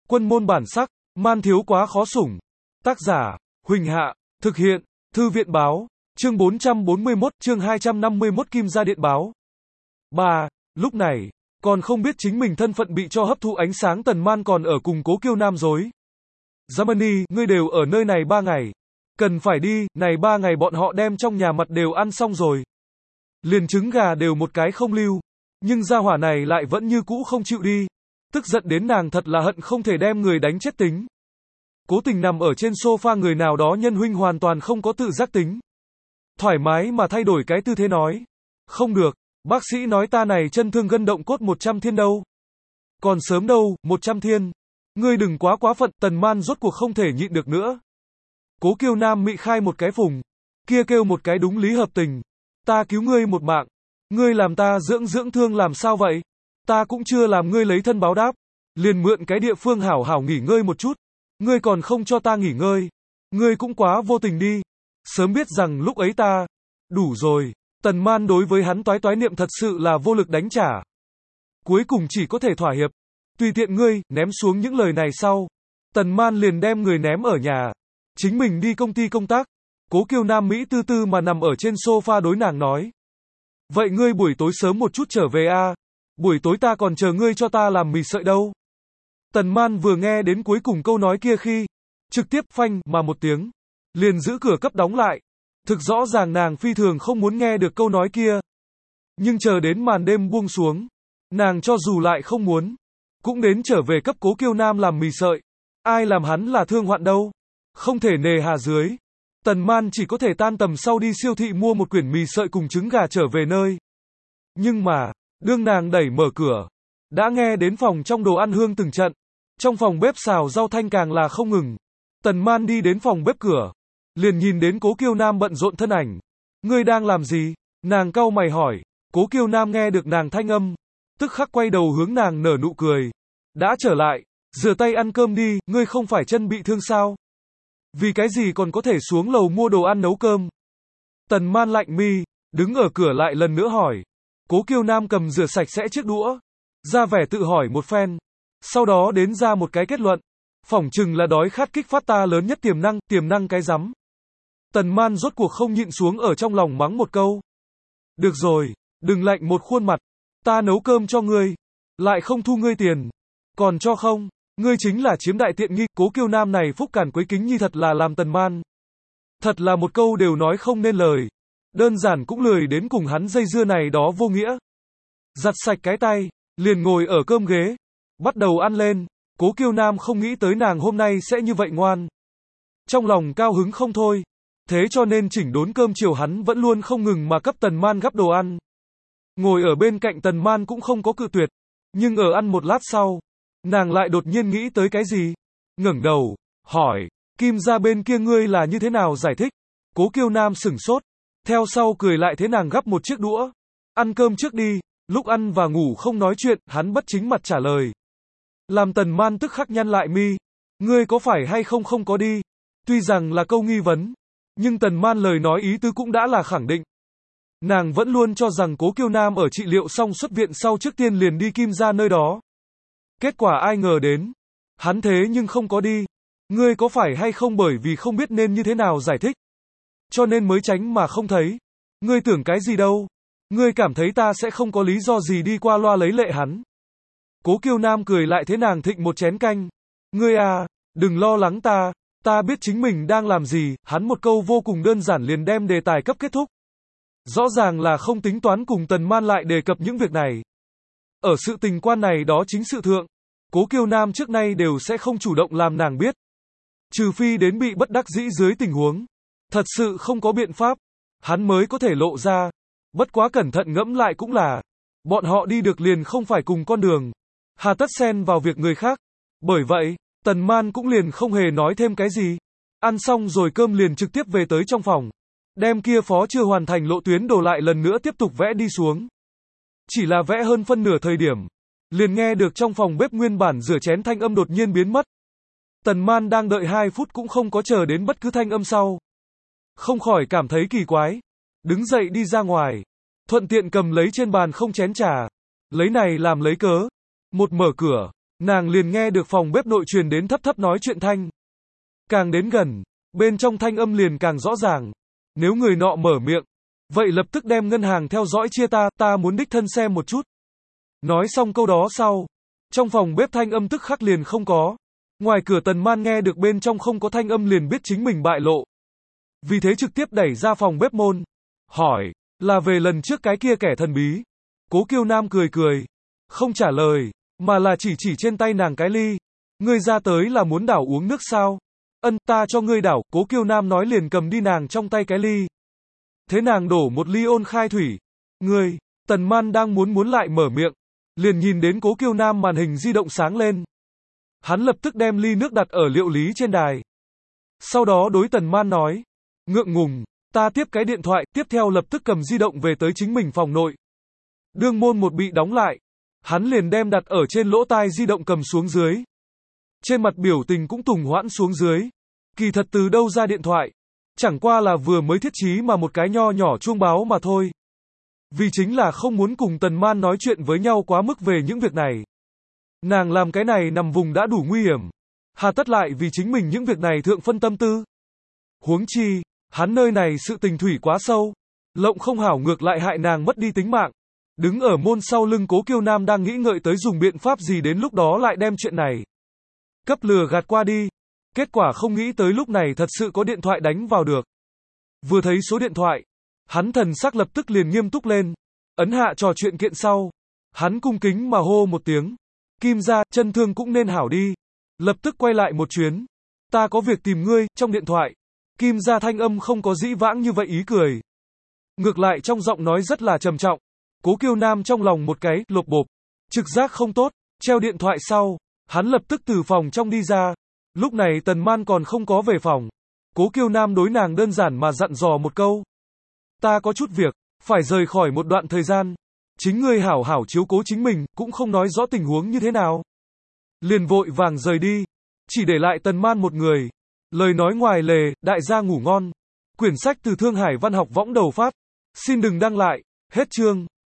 Quân môn bản sắc, man thiếu quá khó sủng. Tác giả, Huỳnh Hạ, thực hiện, Thư viện báo, chương 441, chương 251 Kim gia điện báo. 3. Lúc này, còn không biết chính mình thân phận bị cho hấp thụ ánh sáng Tần Man còn ở cùng Cố Kiêu Nam dối. Germany, ngươi đều ở nơi này 3 ngày. Cần phải đi, này 3 ngày bọn họ đem trong nhà mặt đều ăn xong rồi. Liền trứng gà đều một cái không lưu. Nhưng gia hỏa này lại vẫn như cũ không chịu đi. Tức giận đến nàng thật là hận không thể đem người đánh chết tính. Cố Tình nằm ở trên sofa, người nào đó nhân huynh hoàn toàn không có tự giác tính. Thoải mái mà thay đổi cái tư thế nói. Không được, bác sĩ nói ta này chân thương gân động cốt 100 thiên đâu. Còn sớm đâu, 100 thiên. Ngươi đừng quá phận. Tần Man rốt cuộc không thể nhịn được nữa. Cố Kiêu Nam mị khai một cái phùng. Kia kêu một cái đúng lý hợp tình. Ta cứu ngươi một mạng. Ngươi làm ta dưỡng thương làm sao vậy? Ta cũng chưa làm ngươi lấy thân báo đáp. Liền mượn cái địa phương hảo hảo nghỉ ngơi một chút. Ngươi còn không cho ta nghỉ ngơi. Ngươi cũng quá vô tình đi. Sớm biết rằng lúc ấy ta. Đủ rồi. Tần Man đối với hắn toái niệm thật sự là vô lực đánh trả. Cuối cùng chỉ có thể thỏa hiệp. Tùy tiện ngươi, ném xuống những lời này sau. Tần Man liền đem người ném ở nhà. Chính mình đi công ty công tác. Cố Kiêu Nam Mỹ tư tư mà nằm ở trên sofa đối nàng nói. Vậy ngươi buổi tối sớm một chút trở về a. Buổi tối ta còn chờ ngươi cho ta làm mì sợi đâu. Tần Man vừa nghe đến cuối cùng câu nói kia khi, trực tiếp phanh mà một tiếng, liền giữ cửa cấp đóng lại. Thực rõ ràng nàng phi thường không muốn nghe được câu nói kia. Nhưng chờ đến màn đêm buông xuống, nàng cho dù lại không muốn, cũng đến trở về cấp Cố Kiêu Nam làm mì sợi. Ai làm hắn là thương hoạn đâu. Không thể nề hà dưới. Tần Man chỉ có thể tan tầm sau đi siêu thị mua một quyển mì sợi cùng trứng gà trở về nơi. Nhưng mà, đương nàng đẩy mở cửa, đã nghe đến phòng trong đồ ăn hương từng trận. Trong phòng bếp xào rau thanh càng là không ngừng. Tần Man đi đến phòng bếp cửa, liền nhìn đến Cố Kiêu Nam bận rộn thân ảnh. Ngươi đang làm gì? Nàng cau mày hỏi. Cố Kiêu Nam nghe được nàng thanh âm, tức khắc quay đầu hướng nàng nở nụ cười. Đã trở lại, rửa tay ăn cơm đi, ngươi không phải chân bị thương sao? Vì cái gì còn có thể xuống lầu mua đồ ăn nấu cơm? Tần Man lạnh mi, đứng ở cửa lại lần nữa hỏi. Cố Kiêu Nam cầm rửa sạch sẽ chiếc đũa, ra vẻ tự hỏi một phen, sau đó đến ra một cái kết luận. Phỏng chừng là đói khát kích phát ta lớn nhất tiềm năng cái rắm. Tần Man rốt cuộc không nhịn xuống ở trong lòng mắng một câu. Được rồi, đừng lạnh một khuôn mặt, ta nấu cơm cho ngươi, lại không thu ngươi tiền, còn cho không, ngươi chính là chiếm đại tiện nghi. Cố Kiêu Nam này phúc cản quấy kính nhi thật là làm Tần Man. Thật là một câu đều nói không nên lời. Đơn giản cũng lười đến cùng hắn dây dưa này đó vô nghĩa. Giặt sạch cái tay, liền ngồi ở cơm ghế, bắt đầu ăn lên. Cố Kiêu Nam không nghĩ tới nàng hôm nay sẽ như vậy ngoan. Trong lòng cao hứng không thôi. Thế cho nên chỉnh đốn cơm chiều hắn vẫn luôn không ngừng mà cấp Tần Man gắp đồ ăn. Ngồi ở bên cạnh Tần Man cũng không có cự tuyệt. Nhưng ở ăn một lát sau, nàng lại đột nhiên nghĩ tới cái gì. Ngẩng đầu, hỏi, Kim gia bên kia ngươi là như thế nào giải thích? Cố Kiêu Nam sửng sốt. Theo sau cười lại thế nàng gắp một chiếc đũa. Ăn cơm trước đi. Lúc ăn và ngủ không nói chuyện, hắn bất chính mặt trả lời. Làm Tần Man tức khắc nhăn lại mi. Ngươi có phải hay không có đi. Tuy rằng là câu nghi vấn, nhưng Tần Man lời nói ý tứ cũng đã là khẳng định. Nàng vẫn luôn cho rằng Cố Kiêu Nam ở trị liệu xong xuất viện sau trước tiên liền đi Kim gia nơi đó. Kết quả ai ngờ đến, hắn thế nhưng không có đi. Ngươi có phải hay không bởi vì không biết nên như thế nào giải thích, cho nên mới tránh mà không thấy. Ngươi tưởng cái gì đâu. Ngươi cảm thấy ta sẽ không có lý do gì đi qua loa lấy lệ hắn. Cố Kiêu Nam cười lại thế nàng thịnh một chén canh. Ngươi à, đừng lo lắng ta biết chính mình đang làm gì. Hắn một câu vô cùng đơn giản liền đem đề tài cấp kết thúc. Rõ ràng là không tính toán cùng Tần Man lại đề cập những việc này. Ở sự tình quan này đó chính sự thượng, Cố Kiêu Nam trước nay đều sẽ không chủ động làm nàng biết. Trừ phi đến bị bất đắc dĩ dưới tình huống, thật sự không có biện pháp, hắn mới có thể lộ ra. Bất quá cẩn thận ngẫm lại cũng là, bọn họ đi được liền không phải cùng con đường, hà tất xen vào việc người khác. Bởi vậy, Tần Man cũng liền không hề nói thêm cái gì. Ăn xong rồi cơm liền trực tiếp về tới trong phòng, đem kia phó chưa hoàn thành lộ tuyến đồ lại lần nữa tiếp tục vẽ đi xuống. Chỉ là vẽ hơn phân nửa thời điểm, liền nghe được trong phòng bếp nguyên bản rửa chén thanh âm đột nhiên biến mất. Tần Man đang đợi 2 phút cũng không có chờ đến bất cứ thanh âm sau. Không khỏi cảm thấy kỳ quái. Đứng dậy đi ra ngoài. Thuận tiện cầm lấy trên bàn không chén trà. Lấy này làm lấy cớ. Một mở cửa. nàng liền nghe được phòng bếp nội truyền đến thấp thấp nói chuyện thanh. Càng đến gần, bên trong thanh âm liền càng rõ ràng. Nếu người nọ mở miệng, vậy lập tức đem ngân hàng theo dõi chia ta muốn đích thân xem một chút. Nói xong câu đó sau, trong phòng bếp thanh âm tức khắc liền không có. Ngoài cửa Tần Man nghe được bên trong không có thanh âm liền biết chính mình bại lộ. Vì thế trực tiếp đẩy ra phòng bếp môn. Hỏi, là về lần trước cái kia kẻ thần bí. Cố Kiêu Nam cười cười. Không trả lời, mà là chỉ trên tay nàng cái ly. Ngươi ra tới là muốn đảo uống nước sao? Ân, ta cho ngươi đảo, Cố Kiêu Nam nói liền cầm đi nàng trong tay cái ly. Thế nàng đổ một ly ôn khai thủy. Ngươi, Tần Man đang muốn lại mở miệng. Liền nhìn đến Cố Kiêu Nam màn hình di động sáng lên. Hắn lập tức đem ly nước đặt ở liệu lý trên đài. Sau đó đối Tần Man nói. Ngượng ngùng, ta tiếp cái điện thoại, tiếp theo lập tức cầm di động về tới chính mình phòng nội. Đương môn một bị đóng lại. Hắn liền đem đặt ở trên lỗ tai di động cầm xuống dưới. Trên mặt biểu tình cũng tùng hoãn xuống dưới. Kỳ thật từ đâu ra điện thoại? Chẳng qua là vừa mới thiết trí mà một cái nho nhỏ chuông báo mà thôi. Vì chính là không muốn cùng Tần Man nói chuyện với nhau quá mức về những việc này. Nàng làm cái này nằm vùng đã đủ nguy hiểm. Hà tất lại vì chính mình những việc này thượng phân tâm tư. Huống chi, hắn nơi này sự tình thủy quá sâu. Lộng không hảo ngược lại hại nàng mất đi tính mạng. Đứng ở môn sau lưng Cố Kiêu Nam đang nghĩ ngợi tới dùng biện pháp gì đến lúc đó lại đem chuyện này cấp lừa gạt qua đi. Kết quả không nghĩ tới lúc này thật sự có điện thoại đánh vào được. Vừa thấy số điện thoại, hắn thần sắc lập tức liền nghiêm túc lên. Ấn hạ trò chuyện kiện sau. Hắn cung kính mà hô một tiếng. Kim gia, chân thương cũng nên hảo đi. Lập tức quay lại một chuyến. Ta có việc tìm ngươi, trong điện thoại. Kim gia thanh âm không có dĩ vãng như vậy ý cười. Ngược lại trong giọng nói rất là trầm trọng. Cố Kiêu Nam trong lòng một cái, lột bộp. Trực giác không tốt, treo điện thoại sau. Hắn lập tức từ phòng trong đi ra. Lúc này Tần Man còn không có về phòng. Cố Kiêu Nam đối nàng đơn giản mà dặn dò một câu. Ta có chút việc, phải rời khỏi một đoạn thời gian. Chính ngươi hảo hảo chiếu cố chính mình, cũng không nói rõ tình huống như thế nào. Liền vội vàng rời đi. Chỉ để lại Tần Man một người. Lời nói ngoài lề, đại gia ngủ ngon. Quyển sách từ Thương Hải Văn học võng đầu phát. Xin đừng đăng lại. Hết chương.